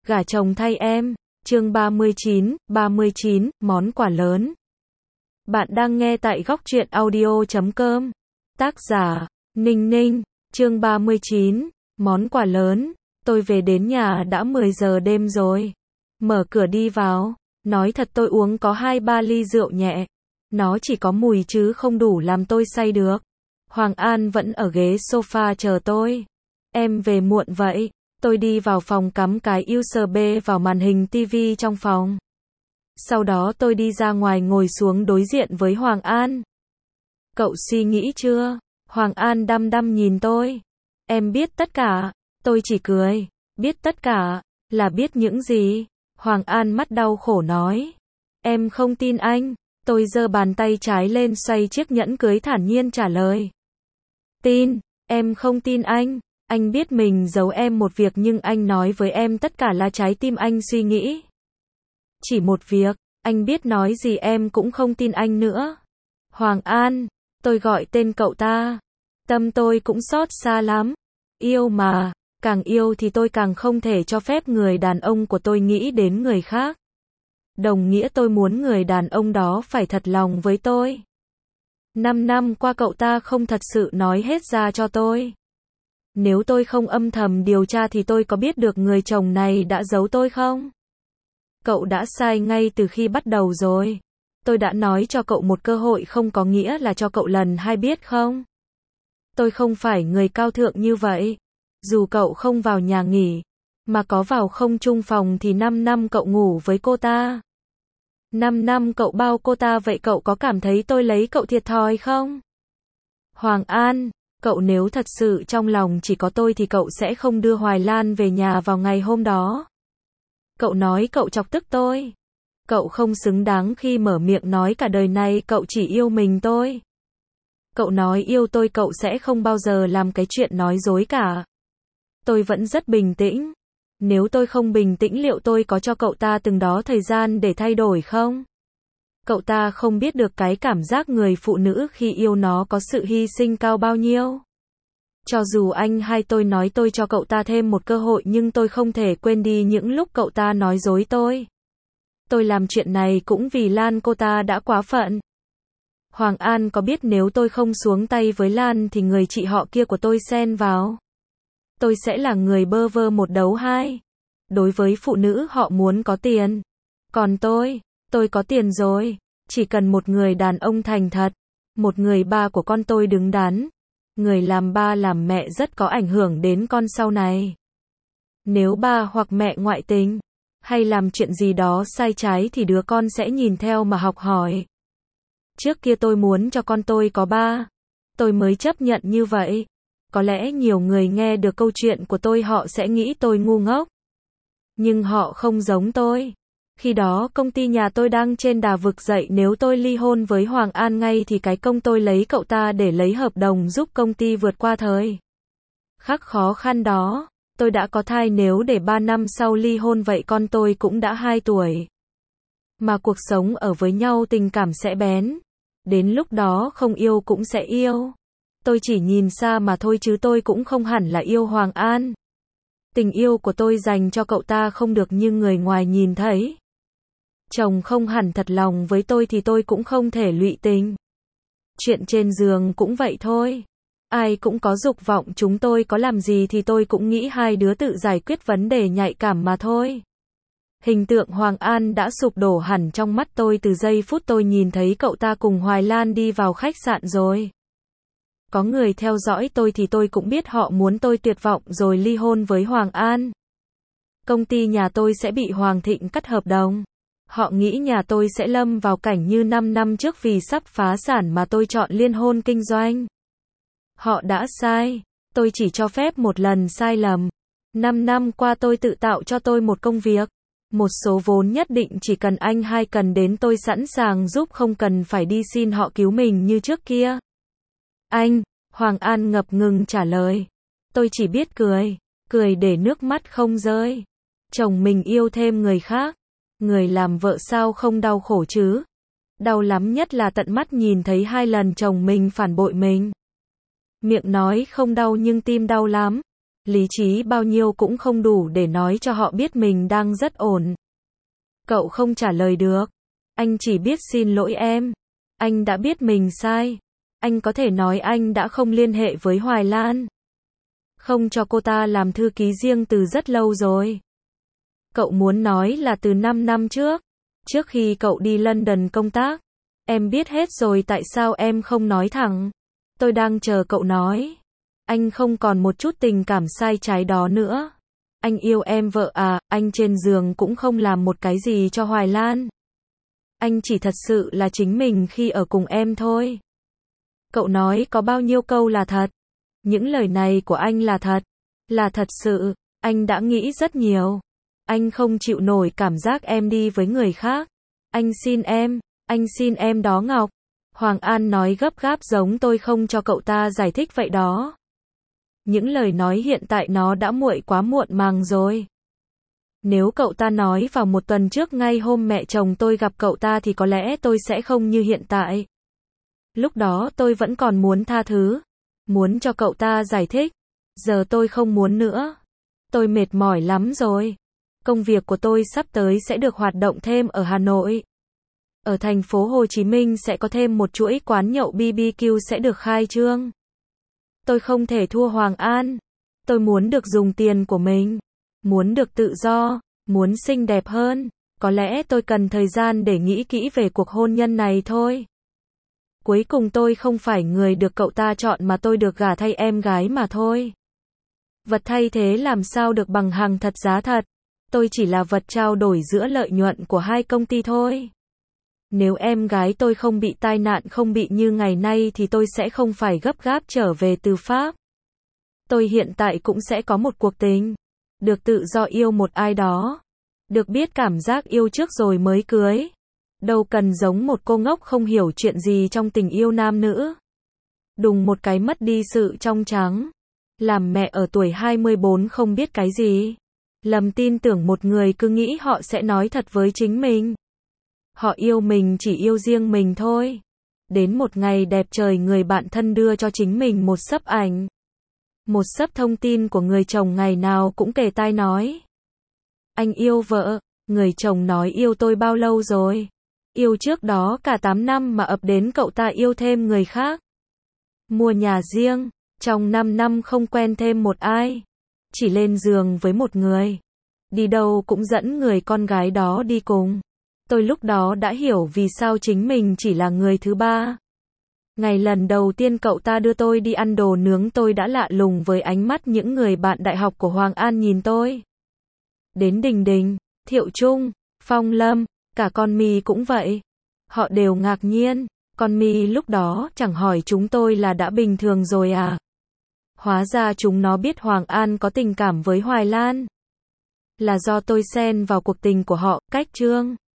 Gả chồng thay em. Chương 39, món quà lớn. Bạn đang nghe tại góc truyện audio.com. Tác giả, Ninh Ninh. Chương 39, món quà lớn. Tôi về đến nhà đã 10 giờ đêm rồi. Mở cửa đi vào. Nói thật tôi uống có 2-3 ly rượu nhẹ. Nó chỉ có mùi chứ không đủ làm tôi say được. Hoàng An vẫn ở ghế sofa chờ tôi. Em về muộn vậy. Tôi đi vào phòng cắm cái USB vào màn hình TV trong phòng. Sau đó tôi đi ra ngoài ngồi xuống đối diện với Hoàng An. Cậu suy nghĩ chưa? Hoàng An đăm đăm nhìn tôi. Em biết tất cả. Tôi chỉ cười. Biết tất cả, là biết những gì? Hoàng An mắt đau khổ nói. Em không tin anh. Tôi giơ bàn tay trái lên xoay chiếc nhẫn cưới thản nhiên trả lời. Tin, em không tin anh. Anh biết mình giấu em một việc nhưng anh nói với em tất cả là trái tim anh suy nghĩ. Chỉ một việc, anh biết nói gì em cũng không tin anh nữa. Hoàng An, tôi gọi tên cậu ta. Tâm tôi cũng xót xa lắm. Yêu mà, càng yêu thì tôi càng không thể cho phép người đàn ông của tôi nghĩ đến người khác. Đồng nghĩa tôi muốn người đàn ông đó phải thật lòng với tôi. 5 năm qua cậu ta không thật sự nói hết ra cho tôi. Nếu tôi không âm thầm điều tra thì tôi có biết được người chồng này đã giấu tôi không? Cậu đã sai ngay từ khi bắt đầu rồi. Tôi đã nói cho cậu một cơ hội không có nghĩa là cho cậu lần hai biết không? Tôi không phải người cao thượng như vậy. Dù cậu không vào nhà nghỉ, mà có vào không chung phòng thì 5 năm cậu ngủ với cô ta. 5 năm cậu bao cô ta vậy cậu có cảm thấy tôi lấy cậu thiệt thòi không? Hoàng An, cậu nếu thật sự trong lòng chỉ có tôi thì cậu sẽ không đưa Hoài Lan về nhà vào ngày hôm đó. Cậu nói cậu chọc tức tôi. Cậu không xứng đáng khi mở miệng nói cả đời này cậu chỉ yêu mình tôi. Cậu nói yêu tôi cậu sẽ không bao giờ làm cái chuyện nói dối cả. Tôi vẫn rất bình tĩnh. Nếu tôi không bình tĩnh liệu tôi có cho cậu ta từng đó thời gian để thay đổi không? Cậu ta không biết được cái cảm giác người phụ nữ khi yêu nó có sự hy sinh cao bao nhiêu. Cho dù anh hay tôi nói tôi cho cậu ta thêm một cơ hội nhưng tôi không thể quên đi những lúc cậu ta nói dối tôi. Tôi làm chuyện này cũng vì Lan cô ta đã quá phận. Hoàng An có biết nếu tôi không xuống tay với Lan thì người chị họ kia của tôi xen vào. Tôi sẽ là người bơ vơ một đấu hai. Đối với phụ nữ họ muốn có tiền. Còn tôi có tiền rồi. Chỉ cần một người đàn ông thành thật. Một người ba của con tôi đứng đắn. Người làm ba làm mẹ rất có ảnh hưởng đến con sau này. Nếu ba hoặc mẹ ngoại tình, hay làm chuyện gì đó sai trái thì đứa con sẽ nhìn theo mà học hỏi. Trước kia tôi muốn cho con tôi có ba. Tôi mới chấp nhận như vậy. Có lẽ nhiều người nghe được câu chuyện của tôi họ sẽ nghĩ tôi ngu ngốc. Nhưng họ không giống tôi. Khi đó công ty nhà tôi đang trên đà vực dậy nếu tôi ly hôn với Hoàng An ngay thì cái công tôi lấy cậu ta để lấy hợp đồng giúp công ty vượt qua thời khắc khó khăn đó. Tôi đã có thai nếu để 3 năm sau ly hôn vậy con tôi cũng đã 2 tuổi. Mà cuộc sống ở với nhau tình cảm sẽ bén. Đến lúc đó không yêu cũng sẽ yêu. Tôi chỉ nhìn xa mà thôi chứ tôi cũng không hẳn là yêu Hoàng An. Tình yêu của tôi dành cho cậu ta không được như người ngoài nhìn thấy. Chồng không hẳn thật lòng với tôi thì tôi cũng không thể lụy tình. Chuyện trên giường cũng vậy thôi. Ai cũng có dục vọng chúng tôi có làm gì thì tôi cũng nghĩ hai đứa tự giải quyết vấn đề nhạy cảm mà thôi. Hình tượng Hoàng An đã sụp đổ hẳn trong mắt tôi từ giây phút tôi nhìn thấy cậu ta cùng Hoài Lan đi vào khách sạn rồi. Có người theo dõi tôi thì tôi cũng biết họ muốn tôi tuyệt vọng rồi ly hôn với Hoàng An. Công ty nhà tôi sẽ bị Hoàng Thịnh cắt hợp đồng. Họ nghĩ nhà tôi sẽ lâm vào cảnh như 5 năm trước vì sắp phá sản mà tôi chọn liên hôn kinh doanh. Họ đã sai. Tôi chỉ cho phép một lần sai lầm. 5 năm qua tôi tự tạo cho tôi một công việc. Một số vốn nhất định chỉ cần anh hay cần đến tôi sẵn sàng giúp không cần phải đi xin họ cứu mình như trước kia. Anh, Hoàng An ngập ngừng trả lời. Tôi chỉ biết cười. Cười để nước mắt không rơi. Chồng mình yêu thêm người khác. Người làm vợ sao không đau khổ chứ? Đau lắm nhất là tận mắt nhìn thấy 2 lần chồng mình phản bội mình. Miệng nói không đau nhưng tim đau lắm. Lý trí bao nhiêu cũng không đủ để nói cho họ biết mình đang rất ổn. Cậu không trả lời được. Anh chỉ biết xin lỗi em. Anh đã biết mình sai. Anh có thể nói anh đã không liên hệ với Hoài Lan. Không cho cô ta làm thư ký riêng từ rất lâu rồi. Cậu muốn nói là từ 5 năm trước. Trước khi cậu đi London công tác. Em biết hết rồi, tại sao em không nói thẳng? Tôi đang chờ cậu nói. Anh không còn một chút tình cảm sai trái đó nữa. Anh yêu em vợ à, anh trên giường cũng không làm một cái gì cho Hoài Lan. Anh chỉ thật sự là chính mình khi ở cùng em thôi. Cậu nói có bao nhiêu câu là thật. Những lời này của anh là thật sự. Anh đã nghĩ rất nhiều. Anh không chịu nổi cảm giác em đi với người khác. Anh xin em đó Ngọc. Hoàng An nói gấp gáp giống tôi không cho cậu ta giải thích vậy đó. Những lời nói hiện tại nó đã muộn quá muộn màng rồi. Nếu cậu ta nói vào một tuần trước ngay hôm mẹ chồng tôi gặp cậu ta thì có lẽ tôi sẽ không như hiện tại. Lúc đó tôi vẫn còn muốn tha thứ. Muốn cho cậu ta giải thích. Giờ tôi không muốn nữa. Tôi mệt mỏi lắm rồi. Công việc của tôi sắp tới sẽ được hoạt động thêm ở Hà Nội. Ở thành phố Hồ Chí Minh sẽ có thêm một chuỗi quán nhậu BBQ sẽ được khai trương. Tôi không thể thua Hoàng An. Tôi muốn được dùng tiền của mình. Muốn được tự do. Muốn xinh đẹp hơn. Có lẽ tôi cần thời gian để nghĩ kỹ về cuộc hôn nhân này thôi. Cuối cùng tôi không phải người được cậu ta chọn mà tôi được gả thay em gái mà thôi. Vật thay thế làm sao được bằng hàng thật giá thật. Tôi chỉ là vật trao đổi giữa lợi nhuận của hai công ty thôi. Nếu em gái tôi không bị tai nạn, không bị như ngày nay thì tôi sẽ không phải gấp gáp trở về từ Pháp. Tôi hiện tại cũng sẽ có một cuộc tình. Được tự do yêu một ai đó. Được biết cảm giác yêu trước rồi mới cưới. Đâu cần giống một cô ngốc không hiểu chuyện gì trong tình yêu nam nữ. Đùng một cái mất đi sự trong trắng. Làm mẹ ở tuổi 24 không biết cái gì. Lầm tin tưởng một người cứ nghĩ họ sẽ nói thật với chính mình. Họ yêu mình chỉ yêu riêng mình thôi. Đến một ngày đẹp trời người bạn thân đưa cho chính mình một xấp ảnh. Một xấp thông tin của người chồng ngày nào cũng kề tai nói. Anh yêu vợ. Người chồng nói yêu tôi bao lâu rồi? Yêu trước đó cả 8 năm mà ập đến cậu ta yêu thêm người khác. Mua nhà riêng. Trong 5 năm không quen thêm một ai. Chỉ lên giường với một người. Đi đâu cũng dẫn người con gái đó đi cùng. Tôi lúc đó đã hiểu vì sao chính mình chỉ là người thứ ba. Ngày lần đầu tiên cậu ta đưa tôi đi ăn đồ nướng tôi đã lạ lùng với ánh mắt những người bạn đại học của Hoàng An nhìn tôi. Đến Đình Đình, Thiệu Trung, Phong Lâm, cả con My cũng vậy. Họ đều ngạc nhiên. Con My lúc đó chẳng hỏi chúng tôi là đã bình thường rồi à? Hóa ra chúng nó biết Hoàng An có tình cảm với Hoài Lan. Là do tôi xen vào cuộc tình của họ, cách trương.